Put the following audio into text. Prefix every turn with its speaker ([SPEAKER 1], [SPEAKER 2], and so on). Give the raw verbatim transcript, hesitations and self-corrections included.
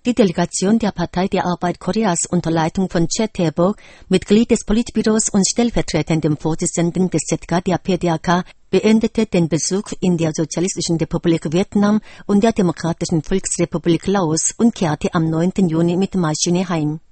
[SPEAKER 1] Die Delegation der Partei der Arbeit Koreas unter Leitung von Choi Tae-bok, Mitglied des Politbüros und stellvertretendem Vorsitzenden des Z K der P D A K, beendete den Besuch in der Sozialistischen Republik Vietnam und der Demokratischen Volksrepublik Laos und kehrte am neunten Juni mit Maschine heim.